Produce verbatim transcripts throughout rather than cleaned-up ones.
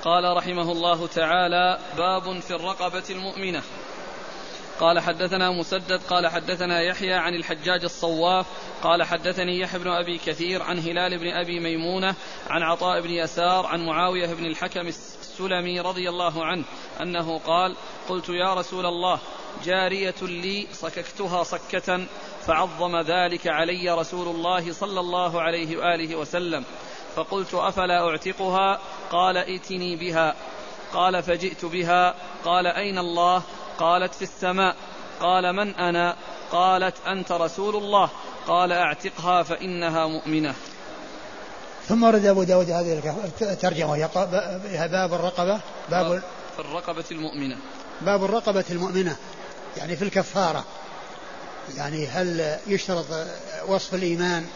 قال رحمه الله تعالى: باب في الرقبة المؤمنة. قال حدثنا مسدد قال حدثنا يحيى عن الحجاج الصواف قال حدثني يحيى بن أبي كثير عن هلال بن أبي ميمونة عن عطاء بن يسار عن معاوية بن الحكم السلمي رضي الله عنه أنه قال: قلت يا رسول الله، جارية لي صككتها صكة فعظم ذلك علي رسول الله صلى الله عليه وآله وسلم، فقلت: أفلا أعتقها؟ قال: ائتني بها. قال: فجئت بها. قال: أين الله؟ قالت: في السماء. قال: من أنا؟ قالت: أنت رسول الله. قال: أعتقها فإنها مؤمنة. ثم ورد أبو داود هذه الترجمة: باب الرقبة، باب في الرقبة المؤمنة، باب الرقبة المؤمنة، يعني في الكفارة. يعني هل يشترط وصف الإيمان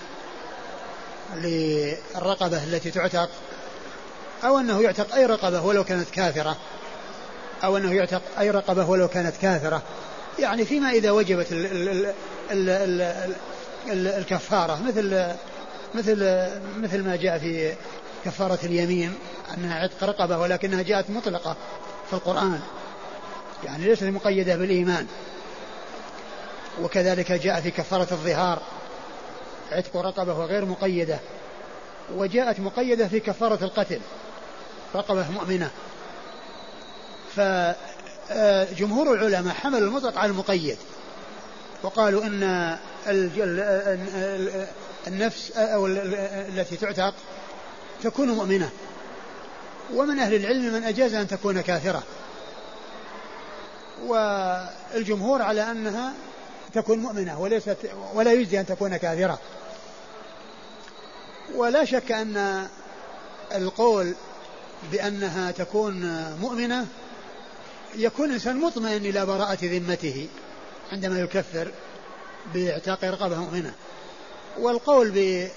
للرقبة التي تعتق، أو أنه يعتق أي رقبة ولو كانت كافرة، أو أنه يعتق أي رقبة ولو كانت كافرة، يعني فيما إذا وجبت ال ال ال ال ال الكفارة، مثل مثل مثل ما جاء في كفارة اليمين أنها عتق رقبة ولكنها جاءت مطلقة في القرآن، يعني ليست مقيدة بالإيمان. وكذلك جاء في كفارة الظهار عتق رقبة وغير مقيدة، وجاءت مقيدة في كفارة القتل رقبة مؤمنة. فجمهور العلماء حملوا المطلق على المقيد، وقالوا إن النفس أو التي تعتق تكون مؤمنة، ومن أهل العلم من أجاز أن تكون كافرة، والجمهور على أنها تكون مؤمنة وليست ولا يجزي أن تكون كافرة. ولا شك أن القول بأنها تكون مؤمنة يكون إنسان مطمئن إلى براءة ذمته عندما يكفر باعتاق رقبة مؤمنة. والقول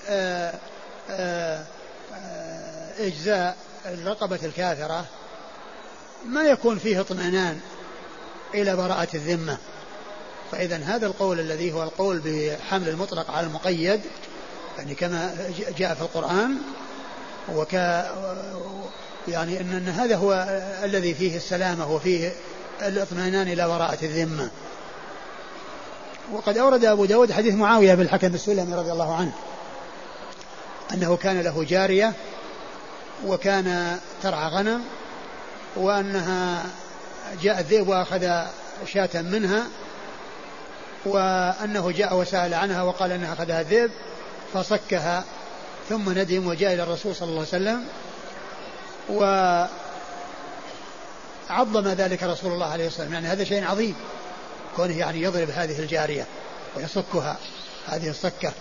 بإجزاء الرقبة الكافرة ما يكون فيه اطمئنان إلى براءة الذمة. فإذا هذا القول الذي هو القول بحمل المطلق على المقيد، يعني كما جاء في القرآن، وك يعني أن, أن هذا هو الذي فيه السلامة وفيه الاطمئنان إلى براءة الذمة. وقد أورد أبو داود حديث معاوية بن الحكم السلمي رضي الله عنه أنه كان له جارية وكان ترعى غنم، وأنها جاء الذئب وأخذ شاة منها، وأنه جاء وسأل عنها وقال أنها أخذها الذئب فصكها، ثم ندم وجاء إلى الرسول صلى الله عليه وسلم وعظم ذلك رسول الله عليه وسلم. يعني هذا شيء عظيم كونه يعني يضرب هذه الجارية ويصكها هذه الصكة.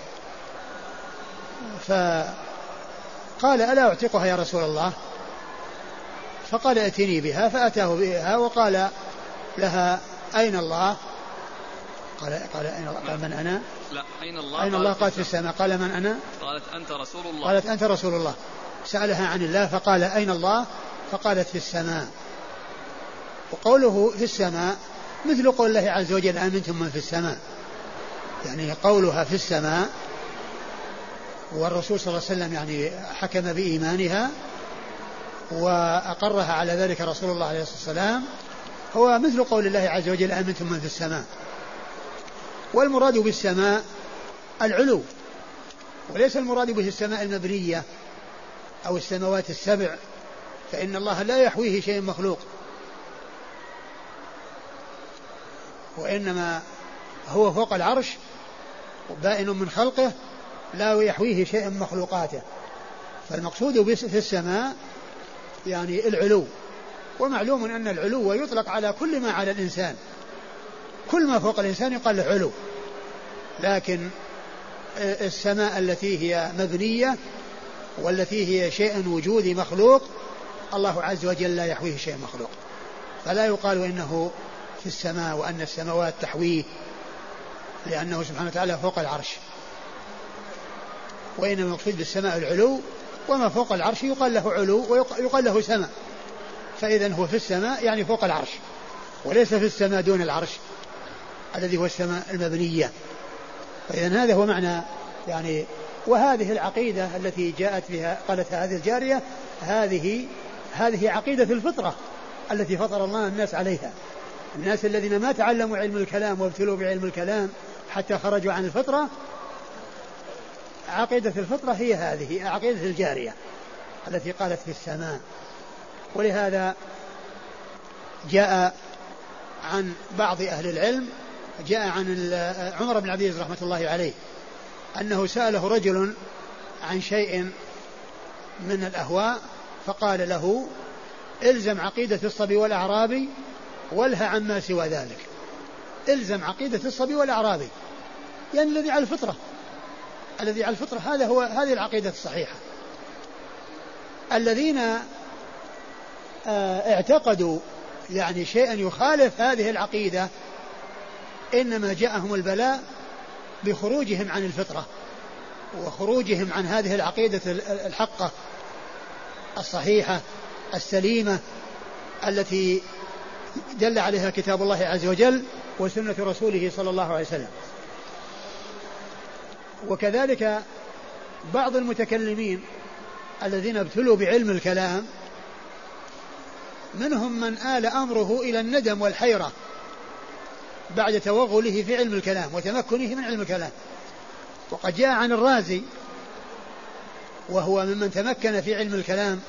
فقال: ألا أعتقها يا رسول الله؟ فقال: ائتني بها. فأتاه بها وقال لها: أين الله؟ قال قال أين الله؟ قال: من أنا؟ لا، أين الله؟ أين الله؟ قالت: في السماء. قال: من أنا؟ قالت: أنت رسول الله. قالت: أنت رسول الله. سألها عن الله فقال: أين الله؟ فقالت: في السماء. وقوله في السماء مثل قول الله عز وجل: آمنتم من في السماء، يعني قولها في السماء، والرسول صلى الله عليه وسلم يعني حكم بإيمانها وأقرها على ذلك رسول الله عليه الصلاة والسلام، هو مثل قول الله عز وجل: آمنتم من في السماء. والمراد بالسماء العلو، وليس المراد به السماء المبنية أو السماوات السبع، فإن الله لا يحويه شيء مخلوق، وإنما هو فوق العرش وبائن من خلقه لا يحويه شيء من مخلوقاته. فالمقصود في السماء يعني العلو، ومعلوم أن العلو يطلق على كل ما على الإنسان، كل ما فوق الإنسان يقال له علو. لكن السماء التي هي مبنية والتي هي شيء وجودي مخلوق، الله عز وجل لا يحويه شيء مخلوق، فلا يقال إنه في السماء وأن السماوات تحويه، لأنه سبحانه وتعالى فوق العرش. وإنما المقصود بالسماء العلو، وما فوق العرش يقال له علو ويقال له سماء. فإذا هو في السماء يعني فوق العرش، وليس في السماء دون العرش الذي هو السماء المبنية. فإذا هذا هو معنى يعني. وهذه العقيدة التي جاءت بها قالتها هذه الجارية، هذه هذه عقيدة الفطرة التي فطر الله الناس عليها. الناس الذين ما تعلموا علم الكلام وابتلوا بعلم الكلام حتى خرجوا عن الفطرة، عقيدة الفطرة هي هذه عقيدة الجارية التي قالت في السماء. ولهذا جاء عن بعض أهل العلم، جاء عن عمر بن عبد العزيز رحمة الله عليه أنه سأله رجل عن شيء من الأهواء فقال له الزم عقيدة الصبي والأعرابي والها عما سوى ذلك. الزم عقيدة الصبي والأعرابي يعني الذي على الفطرة، الذي على الفطرة هذا هو هذه العقيدة الصحيحة. الذين اعتقدوا يعني شيئا يخالف هذه العقيدة إنما جاءهم البلاء بخروجهم عن الفطرة وخروجهم عن هذه العقيدة الحقة الصحيحة السليمة التي دل عليها كتاب الله عز وجل وسنة رسوله صلى الله عليه وسلم. وكذلك بعض المتكلمين الذين ابتلوا بعلم الكلام منهم من آل أمره إلى الندم والحيرة بعد توغله في علم الكلام وتمكنه من علم الكلام. وقد جاء عن الرازي وهو ممن تمكن في علم الكلام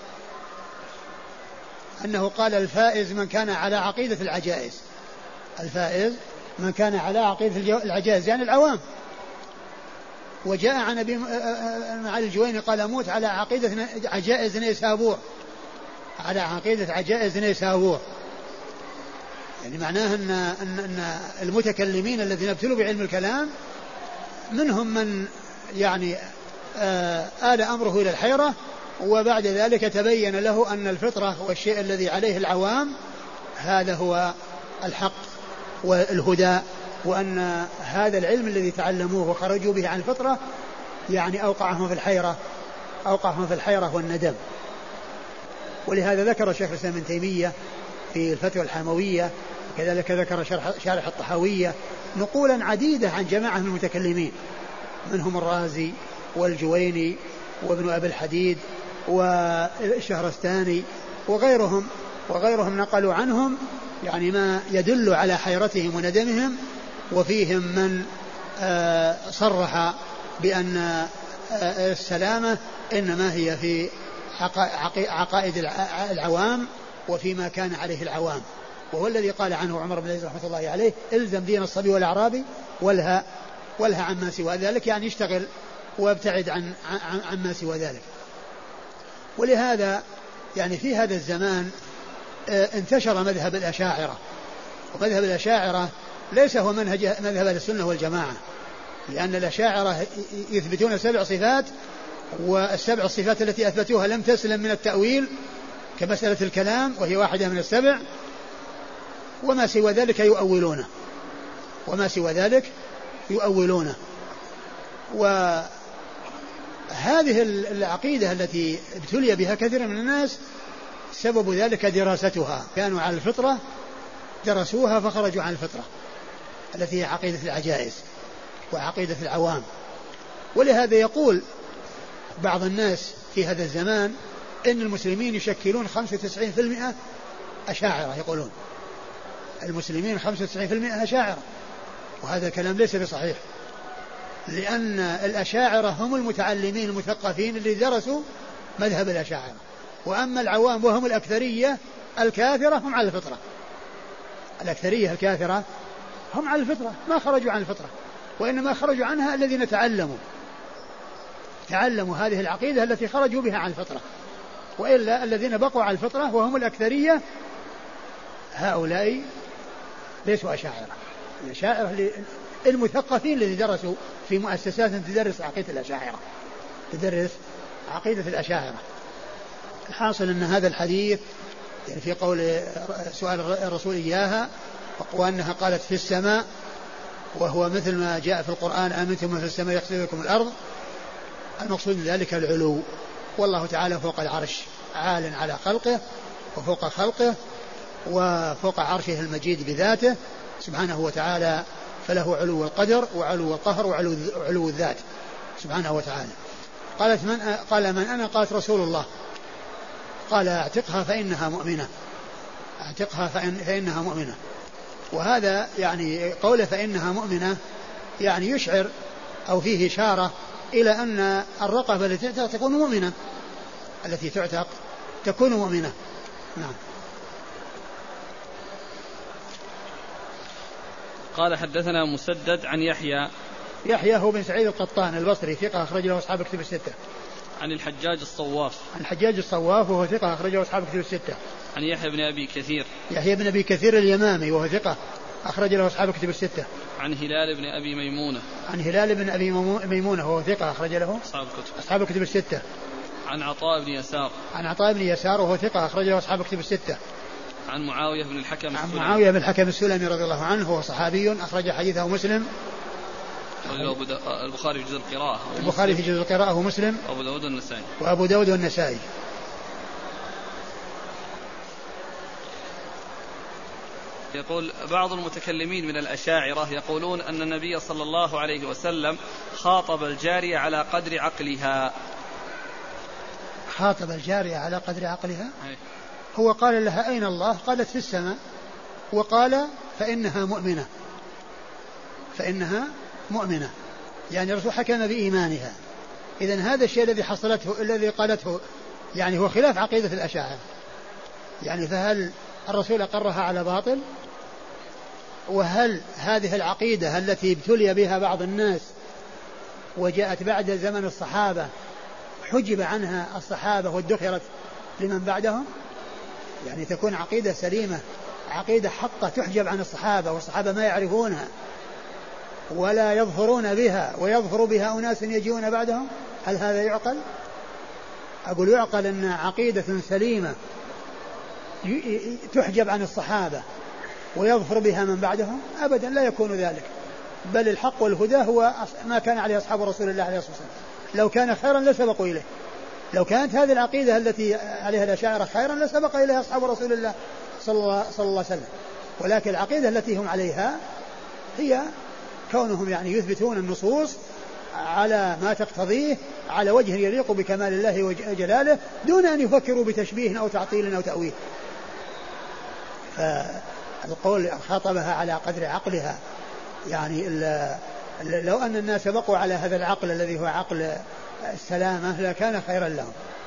أنه قال الفائز من كان على عقيدة العجائز، الفائز من كان على عقيدة العجائز يعني العوام. وجاء عن أبي معالي الجويني قال أموت على عقيدة عجائز نيسابور، على عقيدة عجائز نيسابور، يعني معناه أن, أن, أن المتكلمين الذين ابتلوا بعلم الكلام منهم من يعني آل أمره إلى الحيرة وبعد ذلك تبين له أن الفطرة والشيء الذي عليه العوام هذا هو الحق والهدى، وأن هذا العلم الذي تعلموه وخرجوا به عن الفطرة يعني أوقعهم في الحيرة أوقعهم في الحيرة والندم. ولهذا ذكر شيخ الإسلام ابن تيمية في الفتوى الحموية، كذلك ذكر شرح, شارح الطحاوية نقولا عديدة عن جماعة من المتكلمين منهم الرازي والجويني وابن أبي الحديد والشهرستاني وغيرهم وغيرهم نقلوا عنهم يعني ما يدل على حيرتهم وندمهم. وفيهم من صرح بأن السلامة إنما هي في عقائد العوام وفيما كان عليه العوام، وهو الذي قال عنه عمر بن العزيز رحمة الله عليه الزم دين الصبي والأعرابي والها والها عما سوى ذلك، يعني يشتغل وابتعد عن عما سوى ذلك. ولهذا يعني في هذا الزمان انتشر مذهب الأشاعرة، ومذهب الأشاعرة ليس هو منهج مذهب السنة والجماعة، لأن الأشاعرة يثبتون سبع صفات، والسبع الصفات التي أثبتوها لم تسلم من التأويل كمسألة الكلام وهي واحدة من السبع، وما سوى ذلك يؤولونه وما سوى ذلك يؤولونه. وهذه العقيدة التي ابتلي بها كثير من الناس سبب ذلك دراستها، كانوا على الفطرة درسوها فخرجوا عن الفطرة التي هي عقيدة العجائز وعقيدة العوام. ولهذا يقول بعض الناس في هذا الزمان إن المسلمين يشكلون خمسة وتسعين بالمئة أشاعرة، يقولون المسلمين خمسة وتسعين بالمئة أشاعرة، وهذا الكلام ليس بصحيح، لأن الأشاعرة هم المتعلمين المثقفين اللي درسوا مذهب الأشاعرة، وأما العوام وهم الأكثرية الكافرة هم على الفطرة، الأكثرية الكافرة هم على الفطرة ما خرجوا عن الفطرة، وإنما خرجوا عنها الذين تعلموا تعلموا هذه العقيدة التي خرجوا بها عن الفطرة، وإلا الذين بقوا على الفطرة وهم الأكثرية هؤلاء ليسوا أشاعرة. الأشاعرة المثقفين الذين درسوا في مؤسسات تدرس عقيدة الأشاعرة تدرس عقيدة الأشاعرة. الحاصل أن هذا الحديث يعني في قول سؤال الرسول إياها وأنها قالت في السماء، وهو مثل ما جاء في القرآن آمنتم في السماء يخسف لكم الأرض، المقصود ذلك العلو، والله تعالى فوق العرش عال على خلقه وفوق خلقه وفوق عرشه المجيد بذاته سبحانه وتعالى، فله علو القدر وعلو القهر وعلو الذات سبحانه وتعالى. قالت من قال من أنا؟ قالت رسول الله. قال اعتقها فإنها مؤمنة، اعتقها فإن فإنها مؤمنة. وهذا يعني قوله فإنها مؤمنة يعني يشعر أو فيه إشارة إلى أن الرقبة التي تعتق تكون مؤمنة، التي تعتق تكون مؤمنة. نعم. قال حدثنا مسدد عن يحيى يحيى هو بن سعيد القطان البصري ثقة أخرج له أصحاب كتب الستة. عن الحجاج الصواف عن الحجاج الصواف وهو ثقة أخرج له أصحاب كتب الستة. عن يحيى بن أبي كثير يحيى بن أبي كثير اليمامي وهو ثقة أخرج له أصحاب كتب الستة. عن هلال بن أبي ميمونة عن هلال بن أبي ميمونة وهو ثقة أخرج له أصحاب الكتب أصحاب كتب الستة. عن عطاء بن يسار عن عطاء بن يسار وهو ثقة أخرج له أصحاب كتب الستة. عن معاوية بن الحكم عن السلمي معاوية بن الحكم السلمي رضي الله عنه وهو صحابي أخرج حديثه مسلم البخاري في جزء القراءة البخاري في جزء القراءة ومسلم وأبو داود والنسائي وأبو داود والنسائي. يقول بعض المتكلمين من الأشاعرة يقولون أن النبي صلى الله عليه وسلم خاطب الجارية على قدر عقلها. خاطب الجارية على قدر عقلها أي. هو قال لها أين الله؟ قالت في السماء، وقال فإنها مؤمنة، فإنها مؤمنة، يعني الرسول حكم بإيمانها. إذن هذا الشيء الذي حصلته الذي قالته يعني هو خلاف عقيدة الأشاعرة. يعني فهل الرسول أقرها على باطل؟ وهل هذه العقيدة التي ابتلي بها بعض الناس وجاءت بعد زمن الصحابة حجب عنها الصحابة وادخرت لمن بعدهم؟ يعني تكون عقيدة سليمة، عقيدة حقة تحجب عن الصحابة والصحابة ما يعرفونها ولا يظهرون بها ويظهر بها أناس يجيون بعدهم؟ هل هذا يعقل؟ أقول يعقل أن عقيدة سليمة تحجب عن الصحابة ويظهر بها من بعدهم؟ أبدا لا يكون ذلك، بل الحق والهدى هو ما كان عليه أصحاب رسول الله عليه الصلاة والسلام. لو كان خيرا لسبقوا إليه، لو كانت هذه العقيدة التي عليها الأشاعرة خيرا لسبق إليها أصحاب رسول الله صلى الله, صلى الله عليه وسلم. ولكن العقيدة التي هم عليها هي كونهم يعني يثبتون النصوص على ما تقتضيه على وجه يليق بكمال الله وجلاله دون أن يفكروا بتشبيه أو تعطيل أو تأويل. فالقول خاطبها على قدر عقلها، يعني لو أن الناس بقوا على هذا العقل الذي هو عقل السلامة لكان خيرا لهم.